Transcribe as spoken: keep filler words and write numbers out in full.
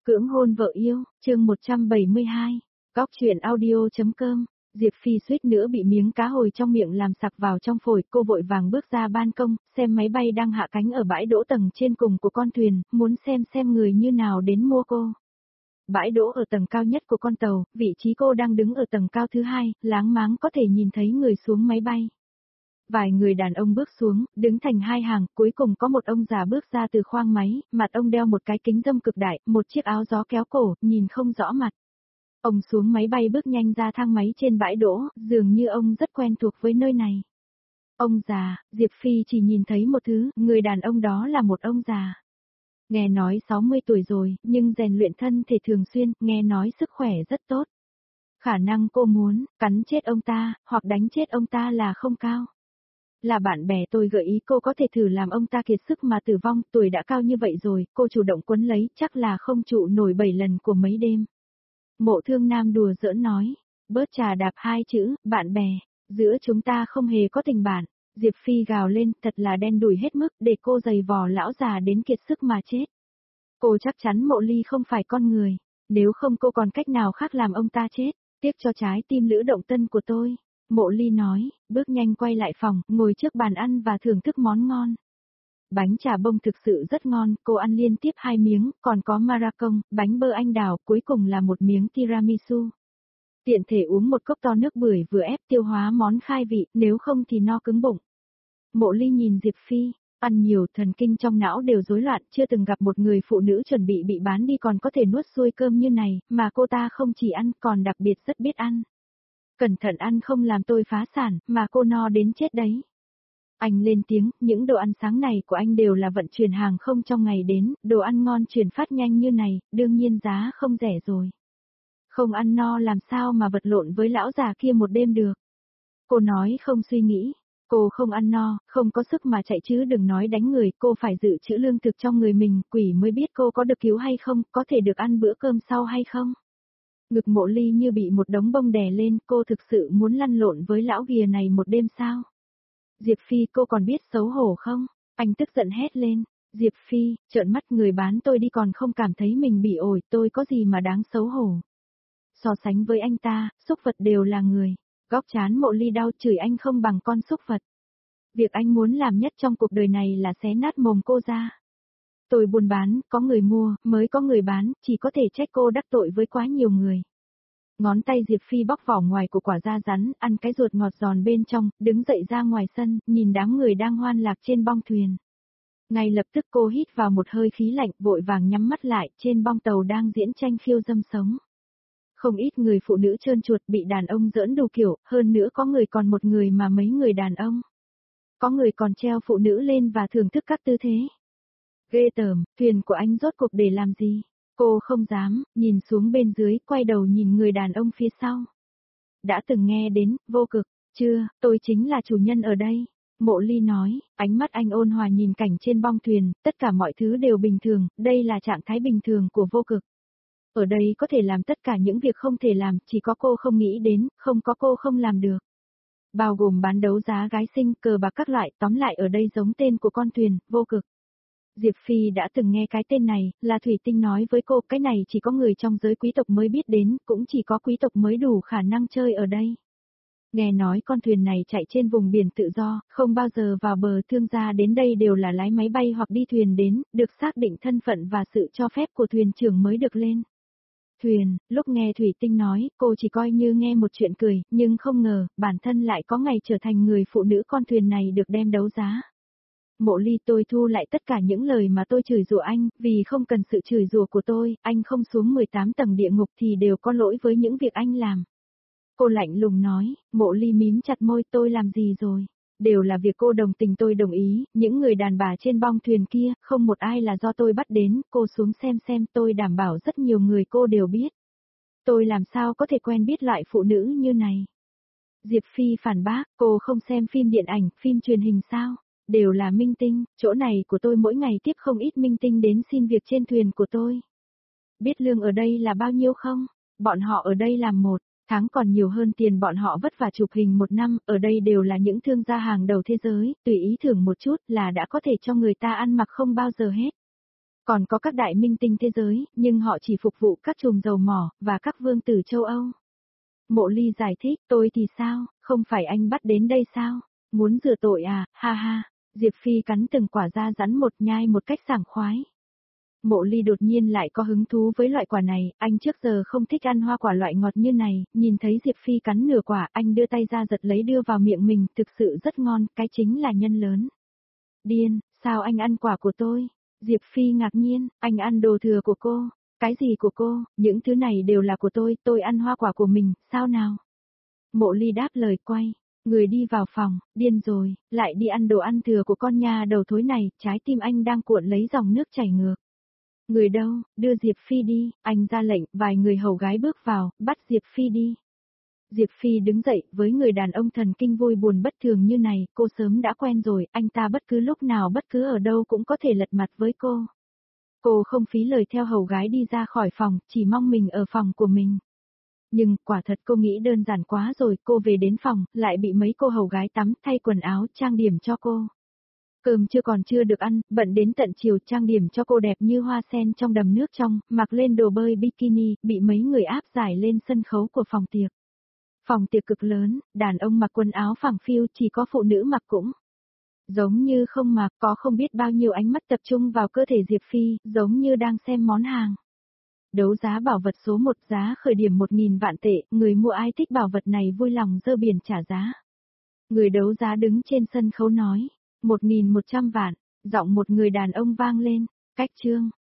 Cưỡng hôn vợ yêu, chương một trăm bảy mươi hai. Góc truyện audio.com. Diệp Phi suýt nữa bị miếng cá hồi trong miệng làm sặc vào trong phổi, cô vội vàng bước ra ban công, xem máy bay đang hạ cánh ở bãi đỗ tầng trên cùng của con thuyền, muốn xem xem người như nào đến mua cô. Bãi đỗ ở tầng cao nhất của con tàu, vị trí cô đang đứng ở tầng cao thứ hai, láng máng có thể nhìn thấy người xuống máy bay. Vài người đàn ông bước xuống, đứng thành hai hàng, cuối cùng có một ông già bước ra từ khoang máy, mặt ông đeo một cái kính râm cực đại, một chiếc áo gió kéo cổ, nhìn không rõ mặt. Ông xuống máy bay bước nhanh ra thang máy trên bãi đỗ, dường như ông rất quen thuộc với nơi này. Ông già, Diệp Phi chỉ nhìn thấy một thứ, người đàn ông đó là một ông già. Nghe nói sáu mươi tuổi rồi, nhưng rèn luyện thân thể thường xuyên, nghe nói sức khỏe rất tốt. Khả năng cô muốn, cắn chết ông ta, hoặc đánh chết ông ta là không cao. Là bạn bè tôi gợi ý cô có thể thử làm ông ta kiệt sức mà tử vong, tuổi đã cao như vậy rồi, cô chủ động quấn lấy, chắc là không trụ nổi bảy lần của mấy đêm. Mộ Thương Nam đùa giỡn nói, bớt trà đạp hai chữ, bạn bè, giữa chúng ta không hề có tình bạn. Diệp Phi gào lên, thật là đen đủi hết mức, để cô giày vò lão già đến kiệt sức mà chết. Cô chắc chắn Mộ Ly không phải con người, nếu không cô còn cách nào khác làm ông ta chết, tiếc cho trái tim Lữ Động Tân của tôi. Mộ Ly nói, bước nhanh quay lại phòng, ngồi trước bàn ăn và thưởng thức món ngon. Bánh trà bông thực sự rất ngon, cô ăn liên tiếp hai miếng, còn có maracong, bánh bơ anh đào, cuối cùng là một miếng tiramisu. Tiện thể uống một cốc to nước bưởi vừa ép tiêu hóa món khai vị, nếu không thì no cứng bụng. Mộ Ly nhìn Diệp Phi, ăn nhiều, thần kinh trong não đều rối loạn, chưa từng gặp một người phụ nữ chuẩn bị bị bán đi còn có thể nuốt xuôi cơm như này, mà cô ta không chỉ ăn còn đặc biệt rất biết ăn. Cẩn thận ăn không làm tôi phá sản, mà cô no đến chết đấy. Anh lên tiếng, những đồ ăn sáng này của anh đều là vận chuyển hàng không trong ngày đến, đồ ăn ngon chuyển phát nhanh như này, đương nhiên giá không rẻ rồi. Không ăn no làm sao mà vật lộn với lão già kia một đêm được. Cô nói không suy nghĩ, cô không ăn no, không có sức mà chạy chứ đừng nói đánh người, cô phải dự trữ lương thực trong người mình, quỷ mới biết cô có được cứu hay không, có thể được ăn bữa cơm sau hay không. Ngực Mộ Ly như bị một đống bông đè lên, cô thực sự muốn lăn lộn với lão ghìa này một đêm sao? Diệp Phi, cô còn biết xấu hổ không? Anh tức giận hét lên. Diệp Phi, trợn mắt, người bán tôi đi còn không cảm thấy mình bị ổi, tôi có gì mà đáng xấu hổ. So sánh với anh ta, súc vật đều là người. Góc trán Mộ Ly đau, chửi anh không bằng con súc vật. Việc anh muốn làm nhất trong cuộc đời này là xé nát mồm cô ra. Tôi buôn bán, có người mua, mới có người bán, chỉ có thể trách cô đắc tội với quá nhiều người. Ngón tay Diệp Phi bóc vỏ ngoài của quả da rắn, ăn cái ruột ngọt giòn bên trong, đứng dậy ra ngoài sân, nhìn đám người đang hoan lạc trên bong thuyền. Ngay lập tức cô hít vào một hơi khí lạnh, vội vàng nhắm mắt lại, trên bong tàu đang diễn tranh khiêu dâm sống. Không ít người phụ nữ trơn chuột bị đàn ông giỡn đủ kiểu, hơn nữa có người còn một người mà mấy người đàn ông. Có người còn treo phụ nữ lên và thưởng thức các tư thế. Ghê tởm, thuyền của anh rốt cuộc để làm gì? Cô không dám, nhìn xuống bên dưới, quay đầu nhìn người đàn ông phía sau. Đã từng nghe đến, vô cực, chưa, tôi chính là chủ nhân ở đây. Mộ Ly nói, ánh mắt anh ôn hòa nhìn cảnh trên bong thuyền, tất cả mọi thứ đều bình thường, đây là trạng thái bình thường của vô cực. Ở đây có thể làm tất cả những việc không thể làm, chỉ có cô không nghĩ đến, không có cô không làm được. Bao gồm bán đấu giá gái xinh, cờ bạc các loại, tóm lại ở đây giống tên của con thuyền, vô cực. Diệp Phi đã từng nghe cái tên này, là Thủy Tinh nói với cô, cái này chỉ có người trong giới quý tộc mới biết đến, cũng chỉ có quý tộc mới đủ khả năng chơi ở đây. Nghe nói con thuyền này chạy trên vùng biển tự do, không bao giờ vào bờ, thương gia đến đây đều là lái máy bay hoặc đi thuyền đến, được xác định thân phận và sự cho phép của thuyền trưởng mới được lên. Thuyền, lúc nghe Thủy Tinh nói, cô chỉ coi như nghe một chuyện cười, nhưng không ngờ, bản thân lại có ngày trở thành người phụ nữ con thuyền này được đem đấu giá. Mộ Ly, tôi thu lại tất cả những lời mà tôi chửi rủa anh, vì không cần sự chửi rủa của tôi, anh không xuống mười tám tầng địa ngục thì đều có lỗi với những việc anh làm. Cô lạnh lùng nói, Mộ Ly mím chặt môi, tôi làm gì rồi? Đều là việc cô đồng tình tôi đồng ý, những người đàn bà trên bong thuyền kia, không một ai là do tôi bắt đến, cô xuống xem xem, tôi đảm bảo rất nhiều người cô đều biết. Tôi làm sao có thể quen biết loại phụ nữ như này? Diệp Phi phản bác, cô không xem phim điện ảnh, phim truyền hình sao? Đều là minh tinh, chỗ này của tôi mỗi ngày tiếp không ít minh tinh đến xin việc trên thuyền của tôi. Biết lương ở đây là bao nhiêu không? Bọn họ ở đây làm một tháng còn nhiều hơn tiền bọn họ vất vả chụp hình một năm, ở đây đều là những thương gia hàng đầu thế giới, tùy ý thưởng một chút là đã có thể cho người ta ăn mặc không bao giờ hết. Còn có các đại minh tinh thế giới, nhưng họ chỉ phục vụ các trùm dầu mỏ, và các vương tử châu Âu. Mộ Ly giải thích, tôi thì sao, không phải anh bắt đến đây sao? Muốn rửa tội à, ha ha. Diệp Phi cắn từng quả da rắn một nhai một cách sảng khoái. Mộ Ly đột nhiên lại có hứng thú với loại quả này, anh trước giờ không thích ăn hoa quả loại ngọt như này, nhìn thấy Diệp Phi cắn nửa quả, anh đưa tay ra giật lấy đưa vào miệng mình, thực sự rất ngon, cái chính là nhân lớn. Điên, sao anh ăn quả của tôi? Diệp Phi ngạc nhiên, anh ăn đồ thừa của cô. Cái gì của cô, những thứ này đều là của tôi, tôi ăn hoa quả của mình, sao nào? Mộ Ly đáp lời quay, người đi vào phòng, điên rồi, lại đi ăn đồ ăn thừa của con nhà đầu thối này, trái tim anh đang cuộn lấy dòng nước chảy ngược. Người đâu, đưa Diệp Phi đi, anh ra lệnh, vài người hầu gái bước vào, bắt Diệp Phi đi. Diệp Phi đứng dậy, với người đàn ông thần kinh vui buồn bất thường như này, cô sớm đã quen rồi, anh ta bất cứ lúc nào bất cứ ở đâu cũng có thể lật mặt với cô. Cô không phí lời theo hầu gái đi ra khỏi phòng, chỉ mong mình ở phòng của mình. Nhưng, quả thật cô nghĩ đơn giản quá rồi, cô về đến phòng, lại bị mấy cô hầu gái tắm, thay quần áo, trang điểm cho cô. Cơm chưa còn chưa được ăn, bận đến tận chiều trang điểm cho cô đẹp như hoa sen trong đầm nước trong, mặc lên đồ bơi bikini, bị mấy người áp giải lên sân khấu của phòng tiệc. Phòng tiệc cực lớn, đàn ông mặc quần áo phẳng phiu, chỉ có phụ nữ mặc cũng giống như không mặc, có không biết bao nhiêu ánh mắt tập trung vào cơ thể Diệp Phi, giống như đang xem món hàng. Đấu giá bảo vật số một, giá khởi điểm một nghìn vạn tệ, người mua ai thích bảo vật này vui lòng dơ biển trả giá. Người đấu giá đứng trên sân khấu nói, một nghìn một trăm vạn, giọng một người đàn ông vang lên, cách trương.